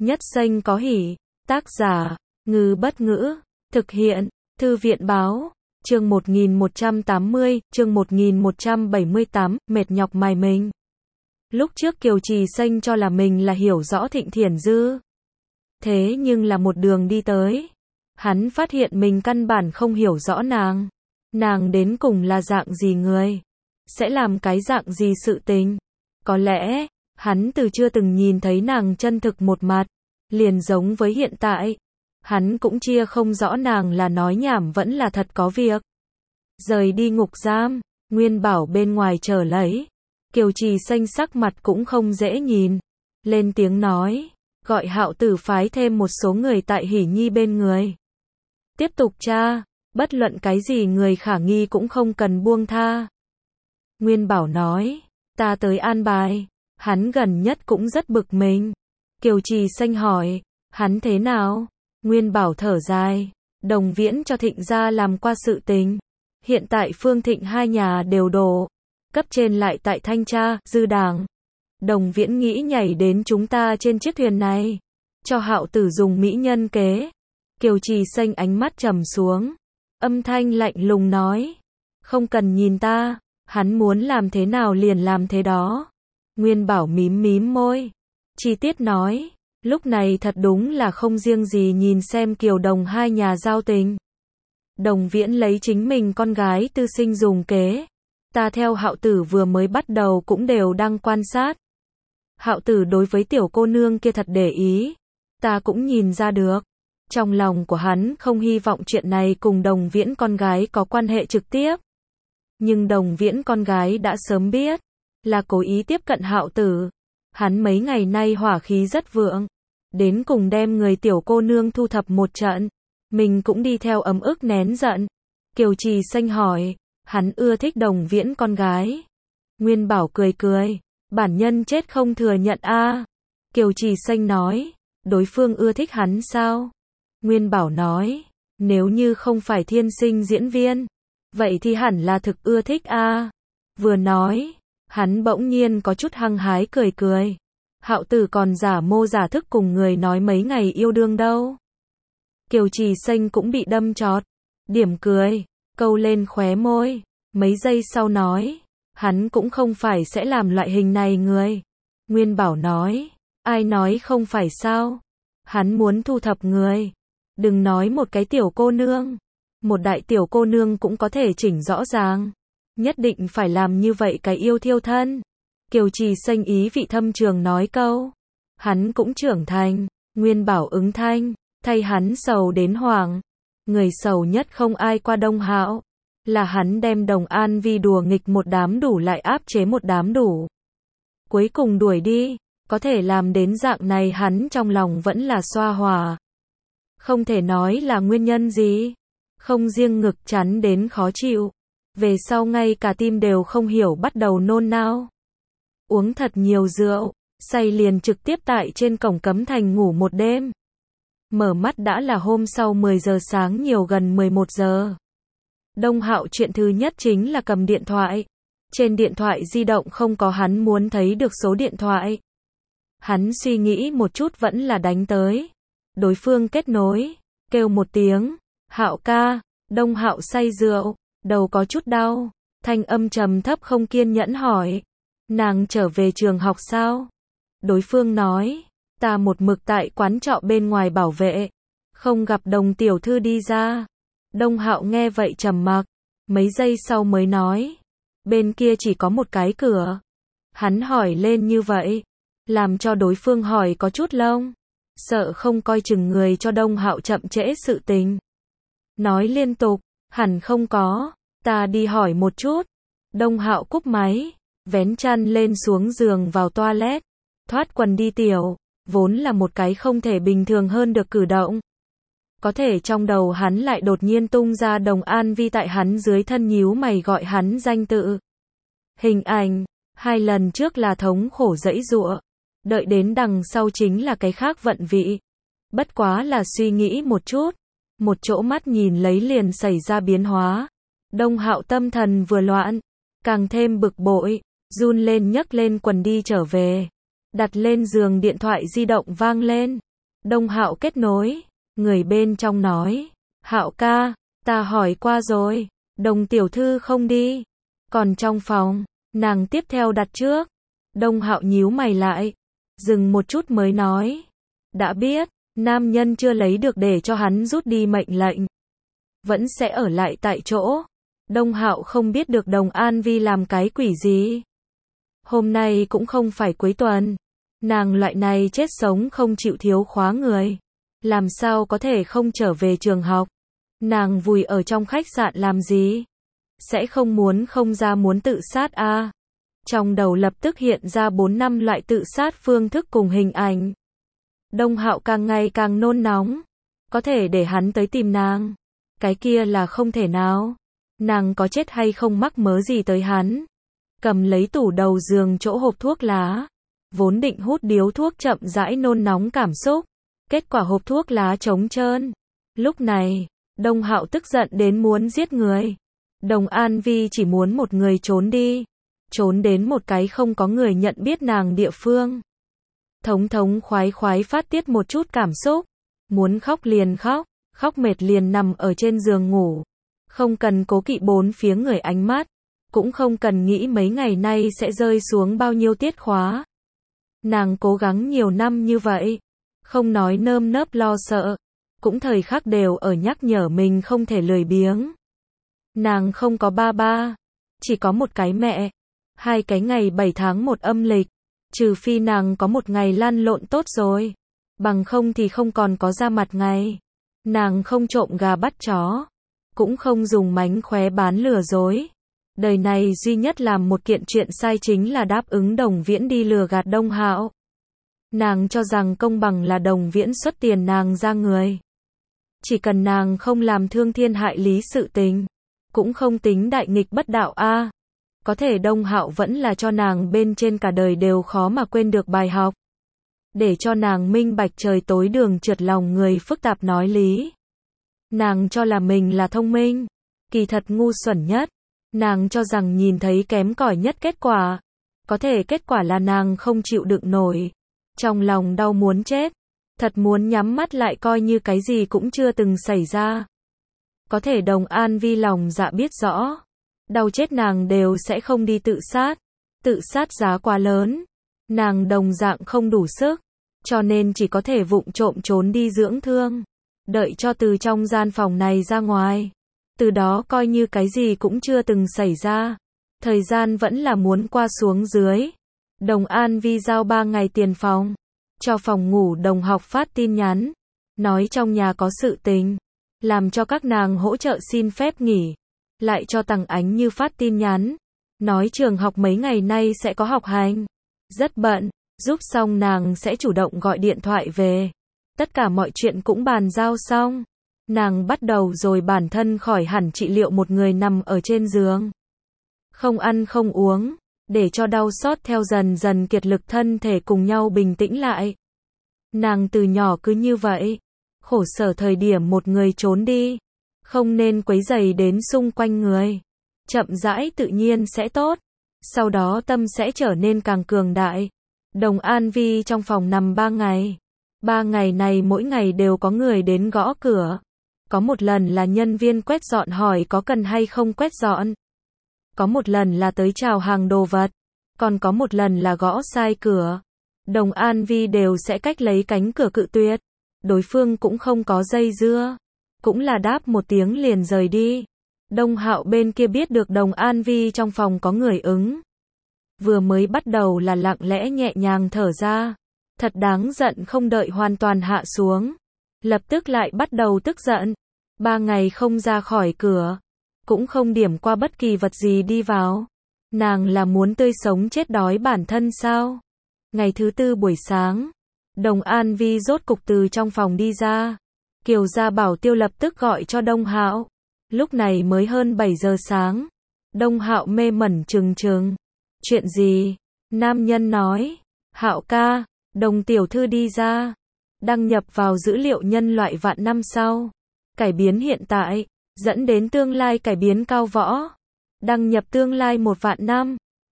Nhất xanh có hỉ. Tác giả, Ngư Bất Ngữ. Thực hiện, Thư viện Báo. Chương 1180, chương 1178, mệt nhọc mài mình. Lúc trước Kiều Trì Xanh cho là mình là hiểu rõ Thịnh Thiển Dư. Thế nhưng là một đường đi tới, hắn phát hiện mình căn bản không hiểu rõ nàng. Nàng đến cùng là dạng gì người? Sẽ làm cái dạng gì sự tình? Có lẽ, hắn từ chưa từng nhìn thấy nàng chân thực một mặt, liền giống với hiện tại. Hắn cũng chia không rõ nàng là nói nhảm vẫn là thật có việc. Rời đi ngục giam, Nguyên Bảo bên ngoài chờ lấy. Kiều Trì Xanh sắc mặt cũng không dễ nhìn. Lên tiếng nói, gọi Hạo Tử phái thêm một số người tại Hỷ Nhi bên người. Tiếp tục tra, bất luận cái gì người khả nghi cũng không cần buông tha. Nguyên Bảo nói, ta tới an bài. Hắn gần nhất cũng rất bực mình. Kiều Trì Xanh hỏi, hắn thế nào? Nguyên Bảo thở dài, Đồng Viễn cho Thịnh gia làm qua sự tình. Hiện tại Phương Thịnh hai nhà đều đổ. Cấp trên lại tại thanh tra, dư đảng. Đồng Viễn nghĩ nhảy đến chúng ta trên chiếc thuyền này. Cho Hạo Tử dùng mỹ nhân kế. Kiều Trì Xanh ánh mắt trầm xuống. Âm thanh lạnh lùng nói. Không cần nhìn ta. Hắn muốn làm thế nào liền làm thế đó. Nguyên Bảo mím mím môi. Chi tiết nói. Lúc này thật đúng là không riêng gì nhìn xem Kiều Đồng hai nhà giao tình. Đồng Viễn lấy chính mình con gái tư sinh dùng kế. Ta theo Hạo Tử vừa mới bắt đầu cũng đều đang quan sát. Hạo Tử đối với tiểu cô nương kia thật để ý. Ta cũng nhìn ra được. Trong lòng của hắn không hy vọng chuyện này cùng Đồng Viễn con gái có quan hệ trực tiếp. Nhưng Đồng Viễn con gái đã sớm biết. Là cố ý tiếp cận Hạo Tử. Hắn mấy ngày nay hỏa khí rất vượng. Đến cùng đem người tiểu cô nương thu thập một trận. Mình cũng đi theo ấm ức nén giận. Kiều Trì Xanh hỏi. Hắn ưa thích Đồng Viễn con gái. Nguyên Bảo cười cười. Bản nhân chết không thừa nhận a. Kiều Trì Xanh nói. Đối phương ưa thích hắn sao? Nguyên Bảo nói. Nếu như không phải thiên sinh diễn viên. Vậy thì hẳn là thực ưa thích a. Vừa nói. Hắn bỗng nhiên có chút hăng hái cười cười. Hạo Tử còn giả mô giả thức cùng người nói mấy ngày yêu đương đâu. Kiều Trì Xanh cũng bị đâm chọt. Điểm cười. Câu lên khóe môi. Mấy giây sau nói. Hắn cũng không phải sẽ làm loại hình này người. Nguyên Bảo nói. Ai nói không phải sao? Hắn muốn thu thập người. Đừng nói một cái tiểu cô nương. Một đại tiểu cô nương cũng có thể chỉnh rõ ràng. Nhất định phải làm như vậy cái yêu thiêu thân. Kiều Trì Xanh ý vị thâm trường nói câu. Hắn cũng trưởng thành. Nguyên Bảo ứng thanh. Thay hắn sầu đến hoảng. Người sầu nhất không ai qua Đông Hạo. Là hắn đem Đồng An Vi đùa nghịch một đám đủ lại áp chế một đám đủ. Cuối cùng đuổi đi. Có thể làm đến dạng này hắn trong lòng vẫn là xoa hòa. Không thể nói là nguyên nhân gì. Không riêng ngực chắn đến khó chịu. Về sau ngay cả tim đều không hiểu bắt đầu nôn nao. Uống thật nhiều rượu. Say liền trực tiếp tại trên cổng Cấm Thành ngủ một đêm. Mở mắt đã là hôm sau 10 giờ sáng nhiều gần 11 giờ. Đông Hạo chuyện thứ nhất chính là cầm điện thoại. Trên điện thoại di động không có hắn muốn thấy được số điện thoại. Hắn suy nghĩ một chút vẫn là đánh tới. Đối phương kết nối. Kêu một tiếng. Hạo ca. Đông Hạo say rượu. Đầu có chút đau. Thanh âm trầm thấp không kiên nhẫn hỏi. Nàng trở về trường học sao? Đối phương nói. Ta một mực tại quán trọ bên ngoài bảo vệ. Không gặp Đồng tiểu thư đi ra. Đông Hạo nghe vậy trầm mặc. Mấy giây sau mới nói. Bên kia chỉ có một cái cửa. Hắn hỏi lên như vậy. Làm cho đối phương hỏi có chút lông. Sợ không coi chừng người cho Đông Hạo chậm trễ sự tình. Nói liên tục. Hẳn không có. Ta đi hỏi một chút. Đông Hạo cúp máy. Vén chăn lên xuống giường vào toilet. Thoát quần đi tiểu. Vốn là một cái không thể bình thường hơn được cử động. Có thể trong đầu hắn lại đột nhiên tung ra Đồng An Vi tại hắn dưới thân nhíu mày gọi hắn danh tự. Hình ảnh. 2 lần trước là thống khổ giãy giụa. Đợi đến đằng sau chính là cái khác vận vị. Bất quá là suy nghĩ một chút. Một chỗ mắt nhìn lấy liền xảy ra biến hóa. Đông Hạo tâm thần vừa loạn. Càng thêm bực bội. Run lên nhấc lên quần đi trở về. Đặt lên giường điện thoại di động vang lên. Đông Hạo kết nối, người bên trong nói, Hạo ca, ta hỏi qua rồi, Đồng tiểu thư không đi, còn trong phòng, nàng tiếp theo đặt trước. Đông Hạo nhíu mày lại, dừng một chút mới nói, đã biết, nam nhân chưa lấy được để cho hắn rút đi mệnh lệnh, vẫn sẽ ở lại tại chỗ. Đông Hạo không biết được Đồng An Vi làm cái quỷ gì. Hôm nay cũng không phải cuối tuần, nàng loại này chết sống không chịu thiếu khóa người, làm sao có thể không trở về trường học. Nàng vùi ở trong khách sạn làm gì? Sẽ không ra muốn tự sát à? Trong đầu lập tức hiện ra 4 năm loại tự sát phương thức cùng hình ảnh. Đông Hạo càng ngày càng nôn nóng. Có thể để hắn tới tìm nàng. Cái kia là không thể nào. Nàng có chết hay không mắc mớ gì tới hắn. Cầm lấy tủ đầu giường chỗ hộp thuốc lá. Vốn định hút điếu thuốc chậm rãi nôn nóng cảm xúc. Kết quả hộp thuốc lá trống trơn. Lúc này, Đông Hạo tức giận đến muốn giết người. Đồng An Vi chỉ muốn một người trốn đi. Trốn đến một cái không có người nhận biết nàng địa phương. Thống khoái phát tiết một chút cảm xúc. Muốn khóc liền khóc, khóc mệt liền nằm ở trên giường ngủ. Không cần cố kỵ bốn phía người ánh mắt. Cũng không cần nghĩ mấy ngày nay sẽ rơi xuống bao nhiêu tiết khóa. Nàng cố gắng nhiều năm như vậy. Không nói nơm nớp lo sợ. Cũng thời khắc đều ở nhắc nhở mình không thể lười biếng. Nàng không có ba, chỉ có một cái mẹ. 2 cái ngày 7 tháng 1 âm lịch. Trừ phi nàng có một ngày lăn lộn tốt rồi. Bằng không thì không còn có ra mặt ngày. Nàng không trộm gà bắt chó. Cũng không dùng mánh khóe bán lừa dối. Đời này duy nhất làm một kiện chuyện sai chính là đáp ứng Đồng Viễn đi lừa gạt Đông Hạo. Nàng cho rằng công bằng là Đồng Viễn xuất tiền nàng ra người. Chỉ cần nàng không làm thương thiên hại lý sự tình. Cũng không tính đại nghịch bất đạo a. Có thể Đông Hạo vẫn là cho nàng bên trên cả đời đều khó mà quên được bài học. Để cho nàng minh bạch trời tối đường trượt lòng người phức tạp nói lý. Nàng cho là mình là thông minh. Kỳ thật ngu xuẩn nhất. Nàng cho rằng nhìn thấy kém cỏi nhất kết quả. Có thể kết quả là nàng không chịu đựng nổi. Trong lòng đau muốn chết. Thật muốn nhắm mắt lại coi như cái gì cũng chưa từng xảy ra. Có thể Đồng An Vi lòng dạ biết rõ. Đau chết nàng đều sẽ không đi tự sát. Tự sát giá quá lớn. Nàng đồng dạng không đủ sức. Cho nên chỉ có thể vụng trộm trốn đi dưỡng thương. Đợi cho từ trong gian phòng này ra ngoài. Từ đó coi như cái gì cũng chưa từng xảy ra. Thời gian vẫn là muốn qua xuống dưới. Đồng An Vi giao 3 ngày tiền phòng. Cho phòng ngủ đồng học phát tin nhắn. Nói trong nhà có sự tình. Làm cho các nàng hỗ trợ xin phép nghỉ. Lại cho Tằng Ánh Như phát tin nhắn. Nói trường học mấy ngày nay sẽ có học hành. Rất bận. Giúp xong nàng sẽ chủ động gọi điện thoại về. Tất cả mọi chuyện cũng bàn giao xong. Nàng bắt đầu rồi bản thân khỏi hẳn trị liệu một người nằm ở trên giường. Không ăn không uống. Để cho đau xót theo dần dần kiệt lực thân thể cùng nhau bình tĩnh lại. Nàng từ nhỏ cứ như vậy. Khổ sở thời điểm một người trốn đi. Không nên quấy rầy đến xung quanh người. Chậm rãi tự nhiên sẽ tốt. Sau đó tâm sẽ trở nên càng cường đại. Đồng An Vi trong phòng nằm 3 ngày. 3 ngày này mỗi ngày đều có người đến gõ cửa. Có một lần là nhân viên quét dọn hỏi có cần hay không quét dọn. Có một lần là tới chào hàng đồ vật. Còn có một lần là gõ sai cửa. Đồng An Vi đều sẽ cách lấy cánh cửa cự tuyệt. Đối phương cũng không có dây dưa. Cũng là đáp một tiếng liền rời đi. Đông Hạo bên kia biết được Đồng An Vi trong phòng có người ứng. Vừa mới bắt đầu là lặng lẽ nhẹ nhàng thở ra. Thật đáng giận không đợi hoàn toàn hạ xuống. Lập tức lại bắt đầu tức giận. 3 ngày không ra khỏi cửa. Cũng không điểm qua bất kỳ vật gì đi vào. Nàng là muốn tươi sống chết đói bản thân sao? Ngày thứ 4 buổi sáng. Đồng An Vi rốt cục từ trong phòng đi ra. Kiều Gia Bảo Tiêu lập tức gọi cho Đông Hạo. Lúc này mới hơn 7 giờ sáng. Đông Hạo mê mẩn trừng trừng. Chuyện gì? Nam nhân nói. Hạo ca, Đồng tiểu thư đi ra. Đăng nhập vào dữ liệu nhân loại vạn năm sau. Cải biến hiện tại. Dẫn đến tương lai cải biến cao võ. Đăng nhập tương lai 1 vạn năm.